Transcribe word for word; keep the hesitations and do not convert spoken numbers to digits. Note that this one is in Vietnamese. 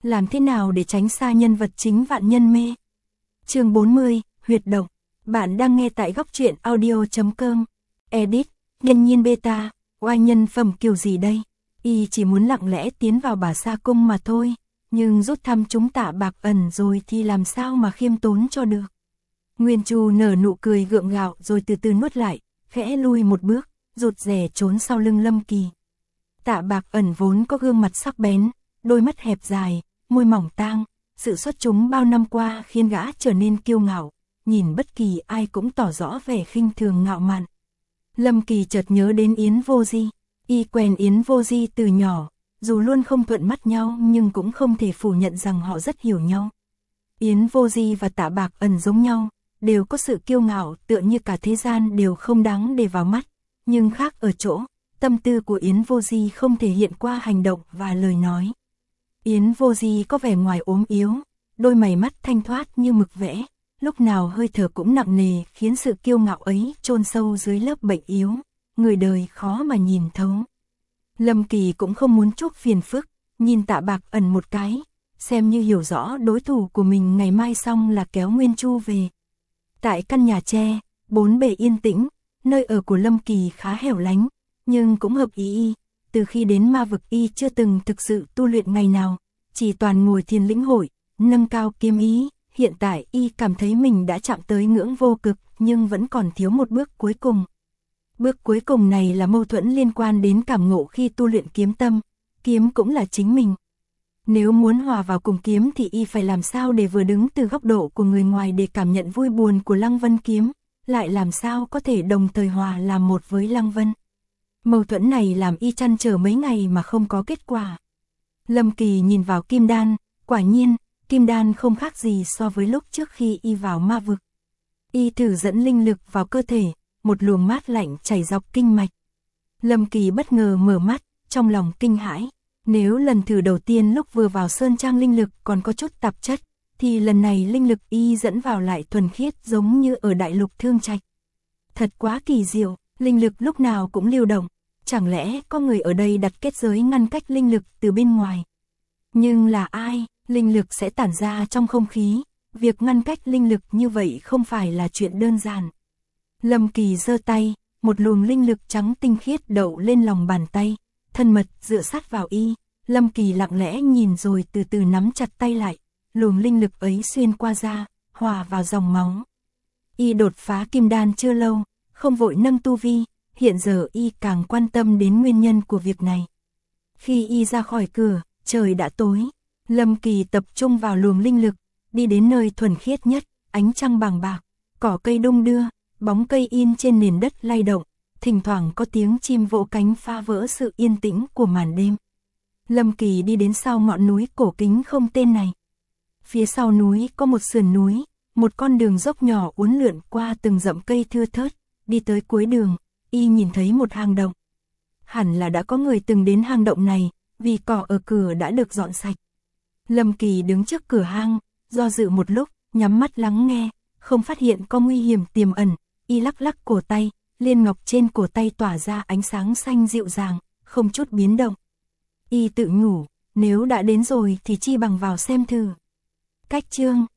Làm thế nào để tránh xa nhân vật chính vạn nhân mê? Chương bốn mươi, huyệt động. Bạn đang nghe tại góc truyện audio chấm com. Edit, nhân nhiên beta, oai nhân phẩm kiểu gì đây? Y chỉ muốn lặng lẽ tiến vào Bà Sa Cung mà thôi, nhưng rút thăm chúng Tạ Bạc Ẩn rồi thì làm sao mà khiêm tốn cho được. Nguyên Chu nở nụ cười gượng gạo rồi từ từ nuốt lại, khẽ lui một bước, rụt rè trốn sau lưng Lâm Kỳ. Tạ Bạc Ẩn vốn có gương mặt sắc bén, đôi mắt hẹp dài, môi mỏng tang, sự xuất chúng bao năm qua khiến gã trở nên kiêu ngạo, nhìn bất kỳ ai cũng tỏ rõ vẻ khinh thường ngạo mạn. Lâm Kỳ chợt nhớ đến Yến Vô Di, y quen Yến Vô Di từ nhỏ, dù luôn không thuận mắt nhau nhưng cũng không thể phủ nhận rằng họ rất hiểu nhau. Yến Vô Di và Tạ Bạc Ẩn giống nhau, đều có sự kiêu ngạo tựa như cả thế gian đều không đáng để vào mắt, nhưng khác ở chỗ, tâm tư của Yến Vô Di không thể hiện qua hành động và lời nói. Yến Vô Di có vẻ ngoài ốm yếu, đôi mày mắt thanh thoát như mực vẽ, lúc nào hơi thở cũng nặng nề khiến sự kiêu ngạo ấy chôn sâu dưới lớp bệnh yếu, người đời khó mà nhìn thấu. Lâm Kỳ cũng không muốn chuốc phiền phức, nhìn Tạ Bạc Ẩn một cái, xem như hiểu rõ đối thủ của mình ngày mai xong là kéo Nguyên Chu về. Tại căn nhà tre, bốn bề yên tĩnh, nơi ở của Lâm Kỳ khá hẻo lánh, nhưng cũng hợp ý y. Từ khi đến ma vực y chưa từng thực sự tu luyện ngày nào, chỉ toàn ngồi thiền lĩnh hội, nâng cao kiếm ý. Hiện tại y cảm thấy mình đã chạm tới ngưỡng vô cực nhưng vẫn còn thiếu một bước cuối cùng. Bước cuối cùng này là mâu thuẫn liên quan đến cảm ngộ khi tu luyện kiếm tâm, kiếm cũng là chính mình. Nếu muốn hòa vào cùng kiếm thì y phải làm sao để vừa đứng từ góc độ của người ngoài để cảm nhận vui buồn của Lăng Vân kiếm, lại làm sao có thể đồng thời hòa làm một với Lăng Vân. Mâu thuẫn này làm y trăn trở mấy ngày mà không có kết quả. Lâm Kỳ nhìn vào kim đan, quả nhiên, kim đan không khác gì so với lúc trước khi y vào ma vực. Y thử dẫn linh lực vào cơ thể, một luồng mát lạnh chảy dọc kinh mạch. Lâm Kỳ bất ngờ mở mắt, trong lòng kinh hãi. Nếu lần thử đầu tiên lúc vừa vào sơn trang linh lực còn có chút tạp chất, thì lần này linh lực y dẫn vào lại thuần khiết giống như ở đại lục Thương Trạch. Thật quá kỳ diệu, linh lực lúc nào cũng lưu động. Chẳng lẽ có người ở đây đặt kết giới ngăn cách linh lực từ bên ngoài? Nhưng là ai? Linh lực sẽ tản ra trong không khí. Việc ngăn cách linh lực như vậy không phải là chuyện đơn giản. Lâm Kỳ giơ tay, một luồng linh lực trắng tinh khiết đậu lên lòng bàn tay, thân mật dựa sát vào y. Lâm Kỳ lặng lẽ nhìn rồi từ từ nắm chặt tay lại, luồng linh lực ấy xuyên qua da, hòa vào dòng máu. Y đột phá kim đan chưa lâu, không vội nâng tu vi. Hiện giờ y càng quan tâm đến nguyên nhân của việc này. Khi y ra khỏi cửa, trời đã tối. Lâm Kỳ tập trung vào luồng linh lực, đi đến nơi thuần khiết nhất, ánh trăng bàng bạc, cỏ cây đung đưa, bóng cây in trên nền đất lay động, thỉnh thoảng có tiếng chim vỗ cánh phá vỡ sự yên tĩnh của màn đêm. Lâm Kỳ đi đến sau ngọn núi cổ kính không tên này. Phía sau núi có một sườn núi, một con đường dốc nhỏ uốn lượn qua từng rậm cây thưa thớt, đi tới cuối đường. Y nhìn thấy một hang động. Hẳn là đã có người từng đến hang động này, vì cỏ ở cửa đã được dọn sạch. Lâm Kỳ đứng trước cửa hang, do dự một lúc, nhắm mắt lắng nghe, không phát hiện có nguy hiểm tiềm ẩn. Y lắc lắc cổ tay, liên ngọc trên cổ tay tỏa ra ánh sáng xanh dịu dàng, không chút biến động. Y tự nhủ, nếu đã đến rồi thì chi bằng vào xem thử. Cách chương